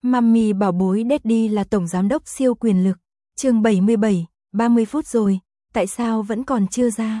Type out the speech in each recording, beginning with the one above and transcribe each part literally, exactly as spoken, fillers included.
Mummy bảo bối Daddy là tổng giám đốc siêu quyền lực. Chương bảy mươi bảy, ba mươi phút rồi, tại sao vẫn còn chưa ra?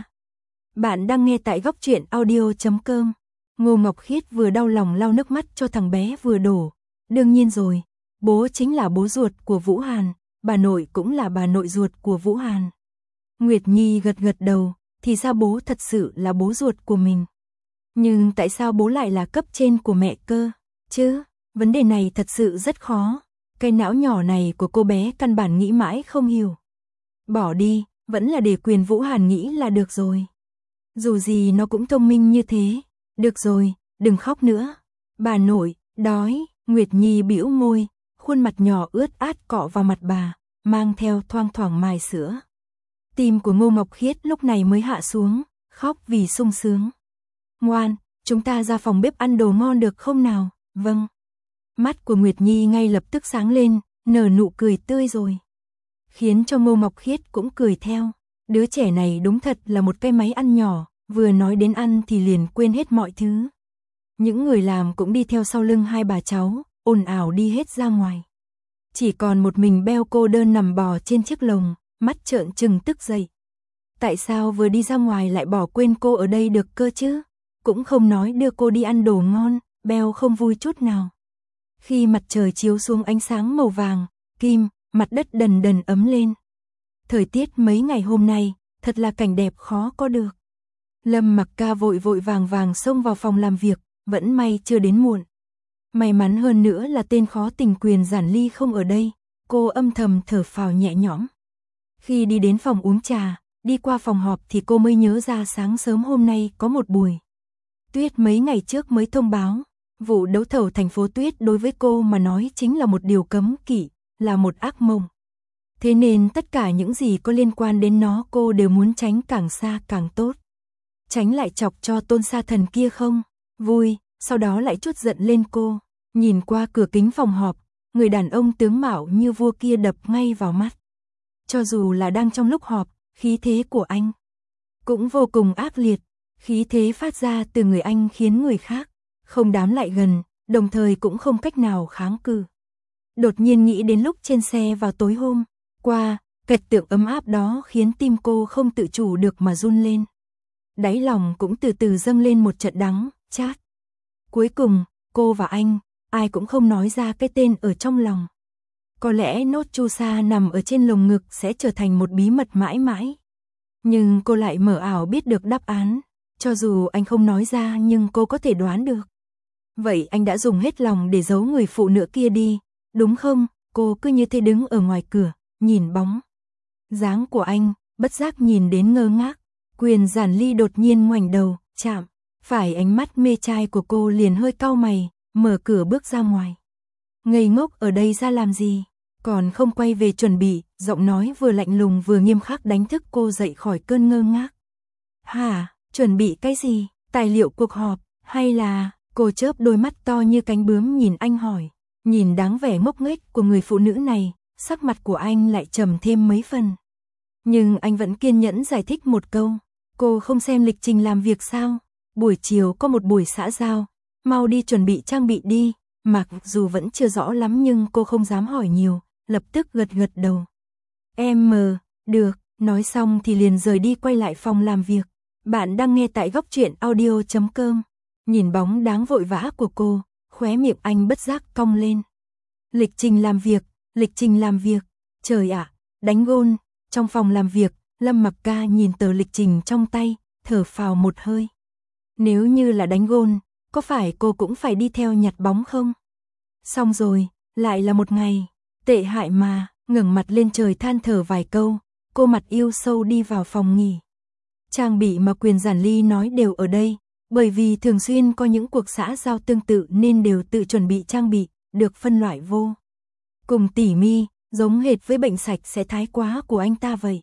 Bạn đang nghe tại góc truyện audio chấm com. Ngô Ngọc Khiết vừa đau lòng lau nước mắt cho thằng bé vừa đổ. Đương nhiên rồi, bố chính là bố ruột của Vũ Hàn, bà nội cũng là bà nội ruột của Vũ Hàn. Nguyệt Nhi gật gật đầu, thì ra bố thật sự là bố ruột của mình. Nhưng tại sao bố lại là cấp trên của mẹ cơ, chứ? Vấn đề này thật sự rất khó. Cái não nhỏ này của cô bé căn bản nghĩ mãi không hiểu. Bỏ đi, vẫn là để quyền Vũ Hàn nghĩ là được rồi. Dù gì nó cũng thông minh như thế. Được rồi, đừng khóc nữa. Bà nội, đói. Nguyệt Nhi bĩu môi, khuôn mặt nhỏ ướt át cọ vào mặt bà, mang theo thoang thoảng mài sữa. Tim của Ngô Ngọc Khiết lúc này mới hạ xuống, khóc vì sung sướng. Ngoan, chúng ta ra phòng bếp ăn đồ ngon được không nào? Vâng. Mắt của Nguyệt Nhi ngay lập tức sáng lên, nở nụ cười tươi rồi. Khiến cho Ngô Ngọc Khiết cũng cười theo. Đứa trẻ này đúng thật là một cái máy ăn nhỏ, vừa nói đến ăn thì liền quên hết mọi thứ. Những người làm cũng đi theo sau lưng hai bà cháu, ồn ào đi hết ra ngoài. Chỉ còn một mình Beo cô đơn nằm bò trên chiếc lồng, mắt trợn trừng tức dậy. Tại sao vừa đi ra ngoài lại bỏ quên cô ở đây được cơ chứ? Cũng không nói đưa cô đi ăn đồ ngon, Beo không vui chút nào. Khi mặt trời chiếu xuống ánh sáng màu vàng, kim, mặt đất dần dần ấm lên. Thời tiết mấy ngày hôm nay, thật là cảnh đẹp khó có được. Lâm Mặc Ca vội vội vàng vàng xông vào phòng làm việc, vẫn may chưa đến muộn. May mắn hơn nữa là tên khó tình Quyền Giản Ly không ở đây, cô âm thầm thở phào nhẹ nhõm. Khi đi đến phòng uống trà, đi qua phòng họp thì cô mới nhớ ra sáng sớm hôm nay có một buổi. Tuyết mấy ngày trước mới thông báo, vụ đấu thầu thành phố Tuyết đối với cô mà nói chính là một điều cấm kỵ, là một ác mộng. Thế nên tất cả những gì có liên quan đến nó cô đều muốn tránh càng xa càng tốt. Tránh lại chọc cho Tôn Sa Thần kia không vui, sau đó lại chút giận lên cô. Nhìn qua cửa kính phòng họp, người đàn ông tướng mạo như vua kia đập ngay vào mắt. Cho dù là đang trong lúc họp, khí thế của anh cũng vô cùng ác liệt. Khí thế phát ra từ người anh khiến người khác không dám lại gần, đồng thời cũng không cách nào kháng cự. Đột nhiên nghĩ đến lúc trên xe vào tối hôm qua, cảnh tượng ấm áp đó khiến tim cô không tự chủ được mà run lên. Đáy lòng cũng từ từ dâng lên một trận đắng, chát. Cuối cùng, cô và anh, ai cũng không nói ra cái tên ở trong lòng. Có lẽ nốt chu sa nằm ở trên lồng ngực sẽ trở thành một bí mật mãi mãi. Nhưng cô lại mơ ảo biết được đáp án. Cho dù anh không nói ra nhưng cô có thể đoán được. Vậy anh đã dùng hết lòng để giấu người phụ nữ kia đi, đúng không? Cô cứ như thế đứng ở ngoài cửa, nhìn bóng dáng của anh, bất giác nhìn đến ngơ ngác. Quyền Giản Ly đột nhiên ngoảnh đầu, chạm phải ánh mắt mê trai của cô liền hơi cau mày, mở cửa bước ra ngoài. Ngây ngốc ở đây ra làm gì? Còn không quay về chuẩn bị, giọng nói vừa lạnh lùng vừa nghiêm khắc đánh thức cô dậy khỏi cơn ngơ ngác. Hả? Chuẩn bị cái gì? Tài liệu cuộc họp, hay là... Cô chớp đôi mắt to như cánh bướm nhìn anh hỏi. Nhìn dáng vẻ ngốc nghếch của người phụ nữ này, sắc mặt của anh lại trầm thêm mấy phần. Nhưng anh vẫn kiên nhẫn giải thích một câu. Cô không xem lịch trình làm việc sao? Buổi chiều có một buổi xã giao, mau đi chuẩn bị trang bị đi. Mặc dù vẫn chưa rõ lắm nhưng cô không dám hỏi nhiều, lập tức gật gật đầu. Em mờ, được, nói xong thì liền rời đi quay lại phòng làm việc. Bạn đang nghe tại góc truyện audio chấm com. Nhìn bóng đáng vội vã của cô, khóe miệng anh bất giác cong lên. Lịch trình làm việc, lịch trình làm việc. Trời ạ, đánh gôn. Trong phòng làm việc, Lâm Mặc Ca nhìn tờ lịch trình trong tay, thở phào một hơi. Nếu như là đánh gôn, có phải cô cũng phải đi theo nhặt bóng không? Xong rồi, lại là một ngày. Tệ hại mà, ngẩng mặt lên trời than thở vài câu, cô mặt yêu sâu đi vào phòng nghỉ. Trang bị mà Quyền Giản Ly nói đều ở đây, bởi vì thường xuyên có những cuộc xã giao tương tự nên đều tự chuẩn bị trang bị, được phân loại vô cùng tỉ mi, giống hệt với bệnh sạch sẽ thái quá của anh ta vậy.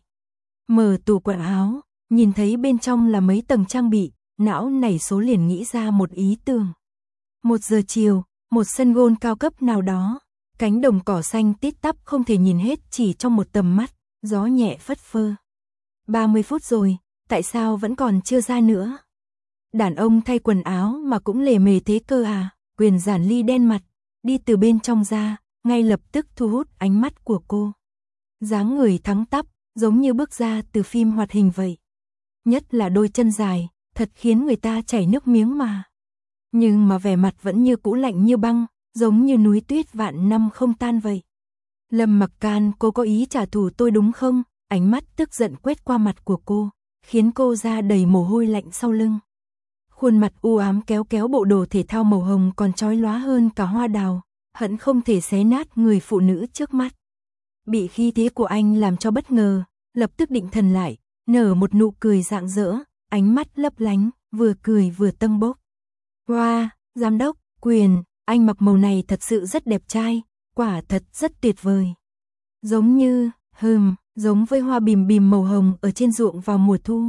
Mở tủ quần áo, nhìn thấy bên trong là mấy tầng trang bị, não nảy số liền nghĩ ra một ý tưởng. Một giờ chiều, một sân gôn cao cấp nào đó, cánh đồng cỏ xanh tít tắp không thể nhìn hết chỉ trong một tầm mắt, gió nhẹ phất phơ. ba mươi phút rồi, tại sao vẫn còn chưa ra nữa? Đàn ông thay quần áo mà cũng lề mề thế cơ à? Quyền Giản Ly đen mặt, đi từ bên trong ra, ngay lập tức thu hút ánh mắt của cô. Dáng người thẳng tắp, giống như bước ra từ phim hoạt hình vậy. Nhất là đôi chân dài, thật khiến người ta chảy nước miếng mà. Nhưng mà vẻ mặt vẫn như cũ lạnh như băng, giống như núi tuyết vạn năm không tan vậy. Lâm Mặc Can, cô có ý trả thù tôi đúng không? Ánh mắt tức giận quét qua mặt của cô, khiến cô ra đầy mồ hôi lạnh sau lưng. Khuôn mặt u ám kéo kéo bộ đồ thể thao màu hồng còn chói lóa hơn cả hoa đào, hận không thể xé nát người phụ nữ trước mắt. Bị khí thế của anh làm cho bất ngờ, lập tức định thần lại, nở một nụ cười rạng rỡ, ánh mắt lấp lánh, vừa cười vừa tâng bốc. Wow, giám đốc, Quyền, anh mặc màu này thật sự rất đẹp trai, quả thật rất tuyệt vời. Giống như, hừm, giống với hoa bìm bìm màu hồng ở trên ruộng vào mùa thu.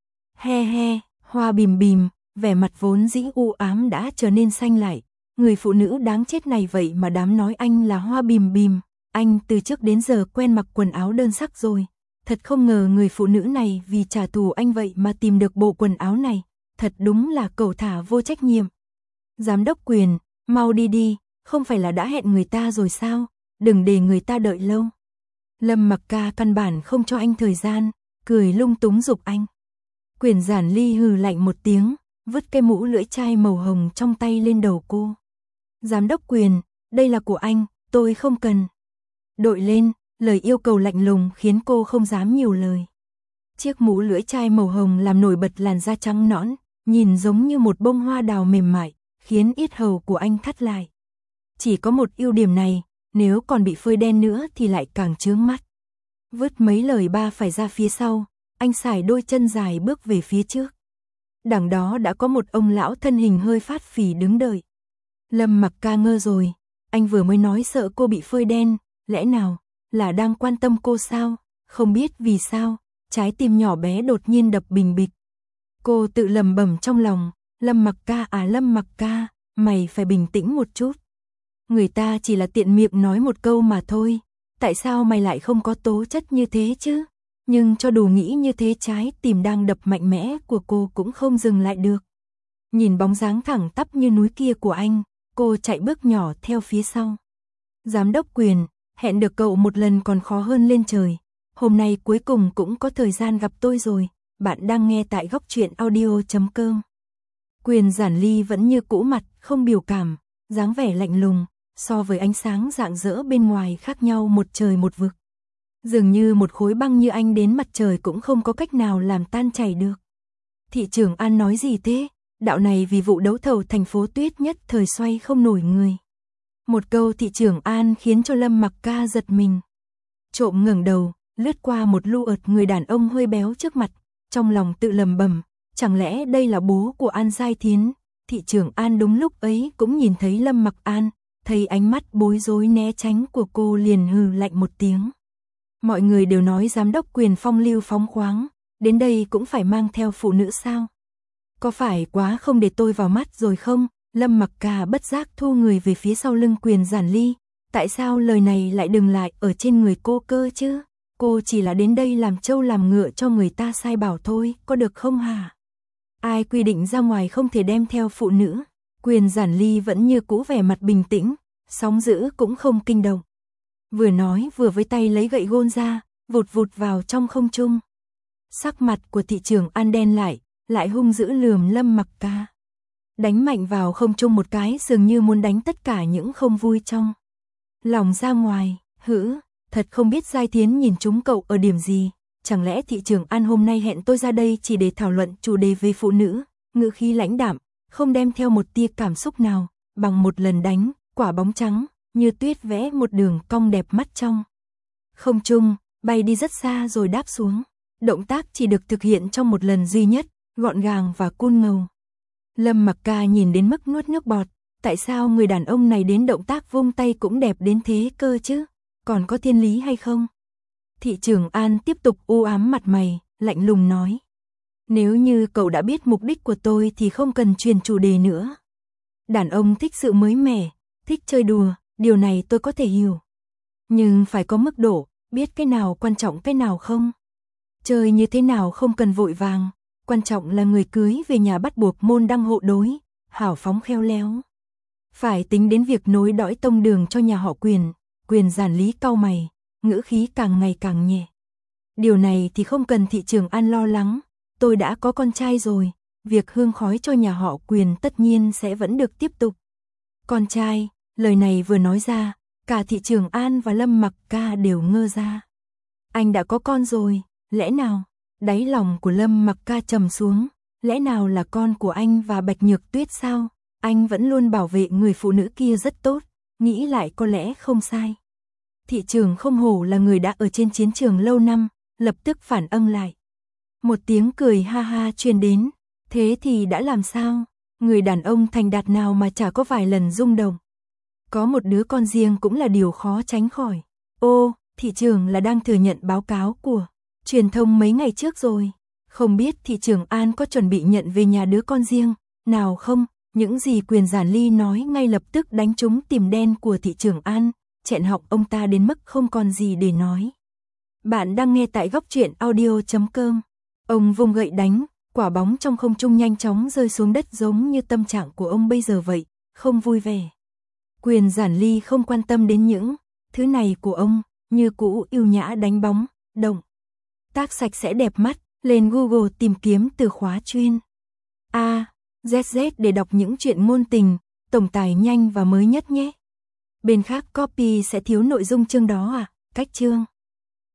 He he, hoa bìm bìm, vẻ mặt vốn dĩ u ám đã trở nên xanh lại. Người phụ nữ đáng chết này vậy mà dám nói anh là hoa bìm bìm. Anh từ trước đến giờ quen mặc quần áo đơn sắc rồi. Thật không ngờ người phụ nữ này vì trả thù anh vậy mà tìm được bộ quần áo này. Thật đúng là cẩu thả vô trách nhiệm. Giám đốc Quyền, mau đi đi, không phải là đã hẹn người ta rồi sao? Đừng để người ta đợi lâu. Lâm Mặc Ca căn bản không cho anh thời gian, cười lung túng giục anh. Quyền Giản Ly hừ lạnh một tiếng, vứt cái mũ lưỡi chai màu hồng trong tay lên đầu cô. Giám đốc Quyền, đây là của anh, tôi không cần. Đội lên, lời yêu cầu lạnh lùng khiến cô không dám nhiều lời. Chiếc mũ lưỡi chai màu hồng làm nổi bật làn da trắng nõn, nhìn giống như một bông hoa đào mềm mại, khiến yết hầu của anh thắt lại. Chỉ có một ưu điểm này, nếu còn bị phơi đen nữa thì lại càng chướng mắt. Vứt mấy lời ba phải ra phía sau, anh xài đôi chân dài bước về phía trước. Đằng đó đã có một ông lão thân hình hơi phát phì đứng đợi. Lâm Mặc Ca ngơ rồi, anh vừa mới nói sợ cô bị phơi đen, lẽ nào là đang quan tâm cô sao? Không biết vì sao, trái tim nhỏ bé đột nhiên đập bình bịch. Cô tự lẩm bẩm trong lòng, Lâm Mặc Ca à Lâm Mặc Ca, mày phải bình tĩnh một chút. Người ta chỉ là tiện miệng nói một câu mà thôi, tại sao mày lại không có tố chất như thế chứ? Nhưng cho dù nghĩ như thế trái tim đang đập mạnh mẽ của cô cũng không dừng lại được. Nhìn bóng dáng thẳng tắp như núi kia của anh, cô chạy bước nhỏ theo phía sau. Giám đốc Quyền, hẹn được cậu một lần còn khó hơn lên trời. Hôm nay cuối cùng cũng có thời gian gặp tôi rồi. Bạn đang nghe tại góc truyện audio chấm com. Quyền Giản Ly vẫn như cũ, mặt không biểu cảm, dáng vẻ lạnh lùng, so với ánh sáng rạng rỡ bên ngoài khác nhau một trời một vực. Dường như một khối băng như anh đến mặt trời cũng không có cách nào làm tan chảy được. Thị trưởng An nói gì thế? Đạo này vì vụ đấu thầu thành phố Tuyết nhất thời xoay không nổi người. Một câu thị trưởng An khiến cho Lâm Mặc Ca giật mình. Trộm ngẩng đầu, lướt qua một lu ợt người đàn ông hơi béo trước mặt, trong lòng tự lầm bầm, chẳng lẽ đây là bố của An Giai Thiến? Thị trưởng An đúng lúc ấy cũng nhìn thấy Lâm Mặc An, thấy ánh mắt bối rối né tránh của cô liền hừ lạnh một tiếng. Mọi người đều nói giám đốc Quyền phong lưu phóng khoáng, đến đây cũng phải mang theo phụ nữ sao? Có phải quá không để tôi vào mắt rồi không? Lâm Mặc Ca bất giác thu người về phía sau lưng Quyền Giản Ly. Tại sao lời này lại dừng lại ở trên người cô cơ chứ? Cô chỉ là đến đây làm trâu làm ngựa cho người ta sai bảo thôi, có được không hả? Ai quy định ra ngoài không thể đem theo phụ nữ? Quyền Giản Ly vẫn như cũ vẻ mặt bình tĩnh, sóng dữ cũng không kinh động. Vừa nói vừa với tay lấy gậy gôn ra, vụt vụt vào trong không trung. Sắc mặt của thị trưởng An đen lại, lại hung dữ lườm Lâm Mặc Ca. Đánh mạnh vào không trung một cái dường như muốn đánh tất cả những không vui trong lòng ra ngoài. Hử, thật không biết Giai Thiến nhìn chúng cậu ở điểm gì. Chẳng lẽ thị trưởng An hôm nay hẹn tôi ra đây chỉ để thảo luận chủ đề về phụ nữ? Ngữ khí lãnh đạm, không đem theo một tia cảm xúc nào, bằng một lần đánh, quả bóng trắng như tuyết vẽ một đường cong đẹp mắt trong không trung, bay đi rất xa rồi đáp xuống. Động tác chỉ được thực hiện trong một lần duy nhất, gọn gàng và cool ngầu. Lâm Mặc Ca nhìn đến mức nuốt nước bọt, tại sao người đàn ông này đến động tác vung tay cũng đẹp đến thế cơ chứ? Còn có thiên lý hay không? Thị trưởng An tiếp tục u ám mặt mày, lạnh lùng nói. Nếu như cậu đã biết mục đích của tôi thì không cần truyền chủ đề nữa. Đàn ông thích sự mới mẻ, thích chơi đùa, điều này tôi có thể hiểu. Nhưng phải có mức độ, biết cái nào quan trọng cái nào không. Chơi như thế nào không cần vội vàng, quan trọng là người cưới về nhà bắt buộc môn đăng hộ đối, hảo phóng khéo léo. Phải tính đến việc nối dõi tông đường cho nhà họ Quyền, Quyền giản lý cau mày, ngữ khí càng ngày càng nhẹ. Điều này thì không cần thị trưởng An lo lắng, tôi đã có con trai rồi, việc hương khói cho nhà họ Quyền tất nhiên sẽ vẫn được tiếp tục. Con trai, lời này vừa nói ra, cả thị trưởng An và Lâm Mặc Ca đều ngơ ra. Anh đã có con rồi, lẽ nào? Đáy lòng của Lâm Mặc Ca trầm xuống, lẽ nào là con của anh và Bạch Nhược Tuyết sao? Anh vẫn luôn bảo vệ người phụ nữ kia rất tốt, nghĩ lại có lẽ không sai. Thị trưởng không hổ là người đã ở trên chiến trường lâu năm, lập tức phản âm lại. Một tiếng cười ha ha truyền đến, thế thì đã làm sao? Người đàn ông thành đạt nào mà chả có vài lần rung động. Có một đứa con riêng cũng là điều khó tránh khỏi. Ô, thị trưởng là đang thừa nhận báo cáo của truyền thông mấy ngày trước rồi. Không biết thị trưởng An có chuẩn bị nhận về nhà đứa con riêng, nào không? Những gì Quyền Giản Ly nói ngay lập tức đánh trúng tim đen của thị trưởng An, chẹn họng ông ta đến mức không còn gì để nói. Bạn đang nghe tại góc truyện audio chấm com. Ông vung gậy đánh, quả bóng trong không trung nhanh chóng rơi xuống đất giống như tâm trạng của ông bây giờ vậy, không vui vẻ. Quyền Giản Ly không quan tâm đến những thứ này của ông, như cũ yêu nhã đánh bóng, động tác sạch sẽ đẹp mắt, lên Google tìm kiếm từ khóa chuyên A, Z Z để đọc những chuyện ngôn tình, tổng tài nhanh và mới nhất nhé. Bên khác copy sẽ thiếu nội dung chương đó à, cách chương.